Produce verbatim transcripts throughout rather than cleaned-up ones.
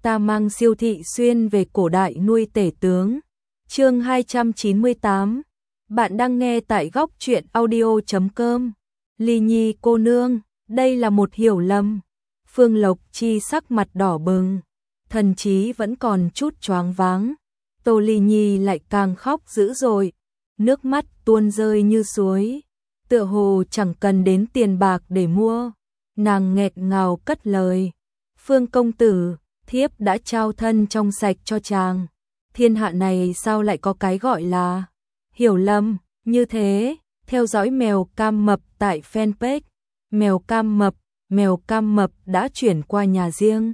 ta mang Siêu Thị Xuyên về cổ đại nuôi tể tướng. Chương hai trăm chín mươi tám. Bạn đang nghe tại góc truyện audio chấm com. Ly Nhi cô nương, đây là một hiểu lầm. Phương Lộc Chi sắc mặt đỏ bừng, thần trí vẫn còn chút choáng váng. Tô Ly Nhi lại càng khóc dữ dội, nước mắt tuôn rơi như suối, tựa hồ chẳng cần đến tiền bạc để mua. Nàng nghẹt ngào cất lời, Phương công tử, thiếp đã trao thân trong sạch cho chàng. Thiên hạ này sao lại có cái gọi là hiểu lầm như thế. Theo dõi Mèo Cam Mập tại fanpage Mèo Cam Mập. Mèo Cam Mập đã chuyển qua nhà riêng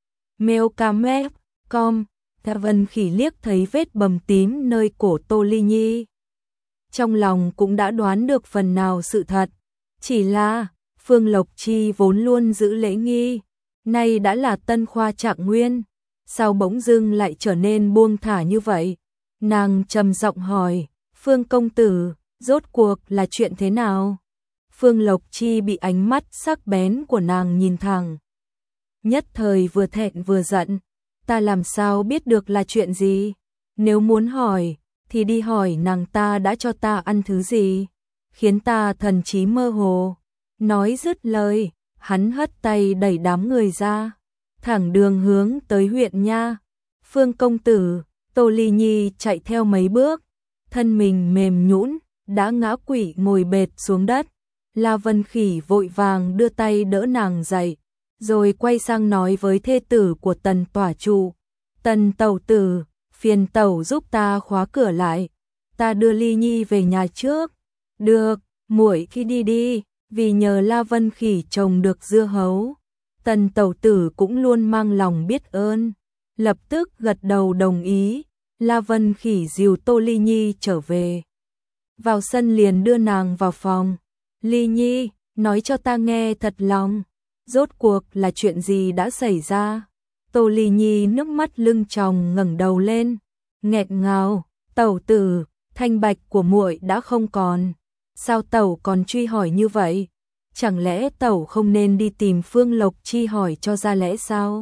Mèo Cam Mep chấm com. Tạ Vân Khỉ liếc thấy vết bầm tím nơi cổ Tô Ly Nhi, trong lòng cũng đã đoán được phần nào sự thật. Chỉ là Phương Lộc Chi vốn luôn giữ lễ nghi, nay đã là tân khoa trạng nguyên, sao bỗng dưng lại trở nên buông thả như vậy? Nàng trầm giọng hỏi, Phương công tử, rốt cuộc là chuyện thế nào? Phương Lộc Chi bị ánh mắt sắc bén của nàng nhìn thẳng, nhất thời vừa thẹn vừa giận. Ta làm sao biết được là chuyện gì? Nếu muốn hỏi thì đi hỏi nàng ta đã cho ta ăn thứ gì, khiến ta thần trí mơ hồ. Nói dứt lời, hắn hất tay đẩy đám người ra, thẳng đường hướng tới huyện nha. Phương công tử, Tô Ly Nhi chạy theo mấy bước, thân mình mềm nhũn, đã ngã quỵ ngồi bệt xuống đất. La Vân Khỉ vội vàng đưa tay đỡ nàng dậy, rồi quay sang nói với thê tử của Tần tỏa trụ, Tần tẩu tử, phiền tẩu giúp ta khóa cửa lại, ta đưa Ly Nhi về nhà trước. Được, muội khi đi đi. Vì nhờ La Vân Khỉ trồng được dưa hấu, Tần tẩu tử cũng luôn mang lòng biết ơn, lập tức gật đầu đồng ý. La Vân Khỉ dìu Tô Ly Nhi trở về, vào sân liền đưa nàng vào phòng. Ly Nhi, nói cho ta nghe thật lòng, rốt cuộc là chuyện gì đã xảy ra? Tô Ly Nhi nước mắt lưng tròng ngẩng đầu lên, nghẹt ngào, tẩu tử, thanh bạch của muội đã không còn. Sao tẩu còn truy hỏi như vậy? Chẳng lẽ tẩu không nên đi tìm Phương Lộc Chi hỏi cho ra lẽ sao?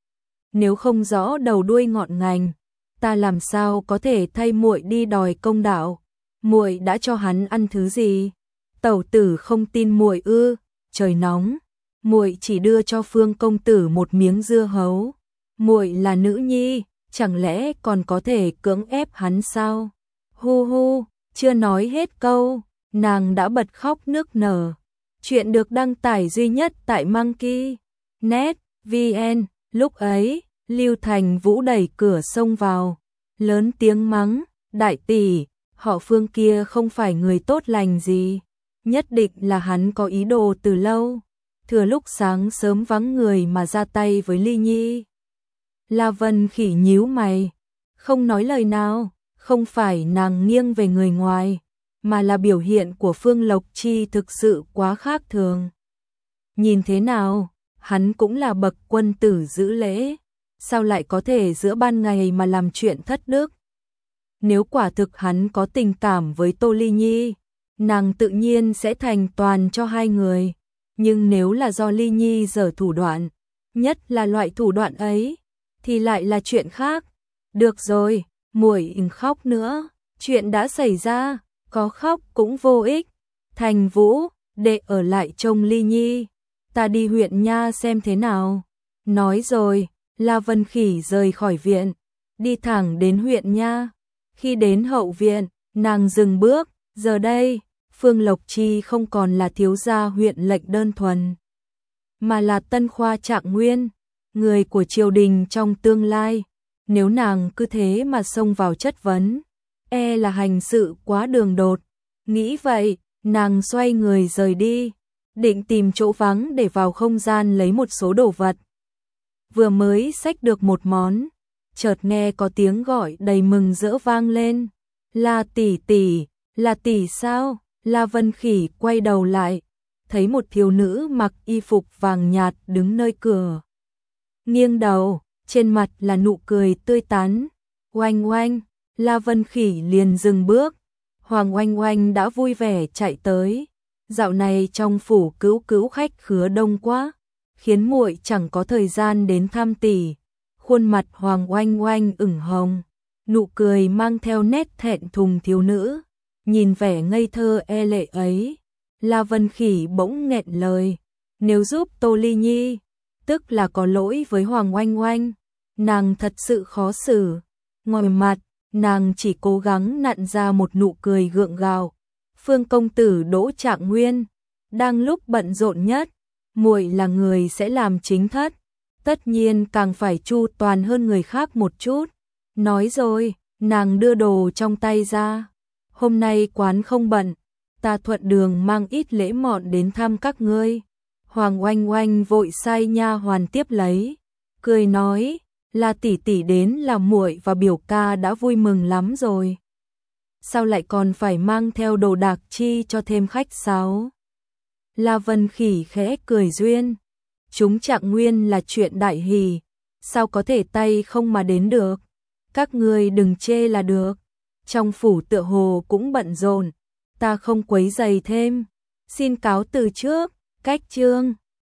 Nếu không rõ đầu đuôi ngọn ngành, ta làm sao có thể thay muội đi đòi công đạo? Muội đã cho hắn ăn thứ gì? Tẩu tử không tin muội ư? Trời nóng, muội chỉ đưa cho Phương công tử một miếng dưa hấu. Muội là nữ nhi, chẳng lẽ còn có thể cưỡng ép hắn sao? Hu hu, chưa nói hết câu, nàng đã bật khóc nức nở. Chuyện được đăng tải duy nhất tại Monkey net vn. Lúc ấy, Lưu Thành Vũ đẩy cửa xông vào, lớn tiếng mắng, đại tỷ, họ Phương kia không phải người tốt lành gì, nhất định là hắn có ý đồ từ lâu, thừa lúc sáng sớm vắng người mà ra tay với Ly Nhi. La Vân Khỉ nhíu mày, không nói lời nào. Không phải nàng nghiêng về người ngoài, mà là biểu hiện của Phương Lộc Chi thực sự quá khác thường. Nhìn thế nào, hắn cũng là bậc quân tử giữ lễ, sao lại có thể giữa ban ngày mà làm chuyện thất đức? Nếu quả thực hắn có tình cảm với Tô Ly Nhi, nàng tự nhiên sẽ thành toàn cho hai người. Nhưng nếu là do Ly Nhi giở thủ đoạn, nhất là loại thủ đoạn ấy, thì lại là chuyện khác. Được rồi, muội đừng khóc nữa, chuyện đã xảy ra, có khóc cũng vô ích. Thành Vũ, đệ ở lại trông Ly Nhi, ta đi huyện nha xem thế nào. Nói rồi, La Vân Khỉ rời khỏi viện, đi thẳng đến huyện nha. Khi đến hậu viện, nàng dừng bước, giờ đây, Phương Lộc Chi không còn là thiếu gia huyện lệnh đơn thuần, mà là tân khoa trạng nguyên, người của triều đình trong tương lai. Nếu nàng cứ thế mà xông vào chất vấn, e là hành sự quá đường đột. Nghĩ vậy, nàng xoay người rời đi, định tìm chỗ vắng để vào không gian lấy một số đồ vật. Vừa mới xách được một món, chợt nghe có tiếng gọi đầy mừng rỡ vang lên. Là tỷ tỷ, là tỷ sao? La Vân Khỉ quay đầu lại, thấy một thiếu nữ mặc y phục vàng nhạt đứng nơi cửa. Nghiêng đầu, trên mặt là nụ cười tươi tắn. Oanh oanh, La Vân Khỉ liền dừng bước. Hoàng Oanh Oanh đã vui vẻ chạy tới. Dạo này trong phủ cữu cữu khách khứa đông quá, khiến muội chẳng có thời gian đến thăm tỷ. khuôn mặt Hoàng Oanh Oanh ửng hồng, nụ cười mang theo nét thẹn thùng thiếu nữ, nhìn vẻ ngây thơ e lệ ấy, La Vân Khỉ bỗng nghẹn lời, nếu giúp Tô Ly Nhi, tức là có lỗi với Hoàng Oanh Oanh, nàng thật sự khó xử. Ngoài mặt, nàng chỉ cố gắng nặn ra một nụ cười gượng gạo. Phương công tử Đỗ Trạng Nguyên, đang lúc bận rộn nhất, muội là người sẽ làm chính thất, tất nhiên càng phải chu toàn hơn người khác một chút. Nói rồi, nàng đưa đồ trong tay ra. Hôm nay quán không bận, ta thuận đường mang ít lễ mọn đến thăm các ngươi. Hoàng Oanh Oanh vội sai nha hoàn tiếp lấy, cười nói, là tỷ tỷ đến là muội và biểu ca đã vui mừng lắm rồi. Sao lại còn phải mang theo đồ đạc chi cho thêm khách sáo? La Vân Khỉ khẽ cười duyên, chúng Trạng Nguyên là chuyện đại hỷ, sao có thể tay không mà đến được? Các ngươi đừng chê là được. Trong phủ tựa hồ cũng bận rộn, ta không quấy rầy thêm, xin cáo từ trước. Cách chương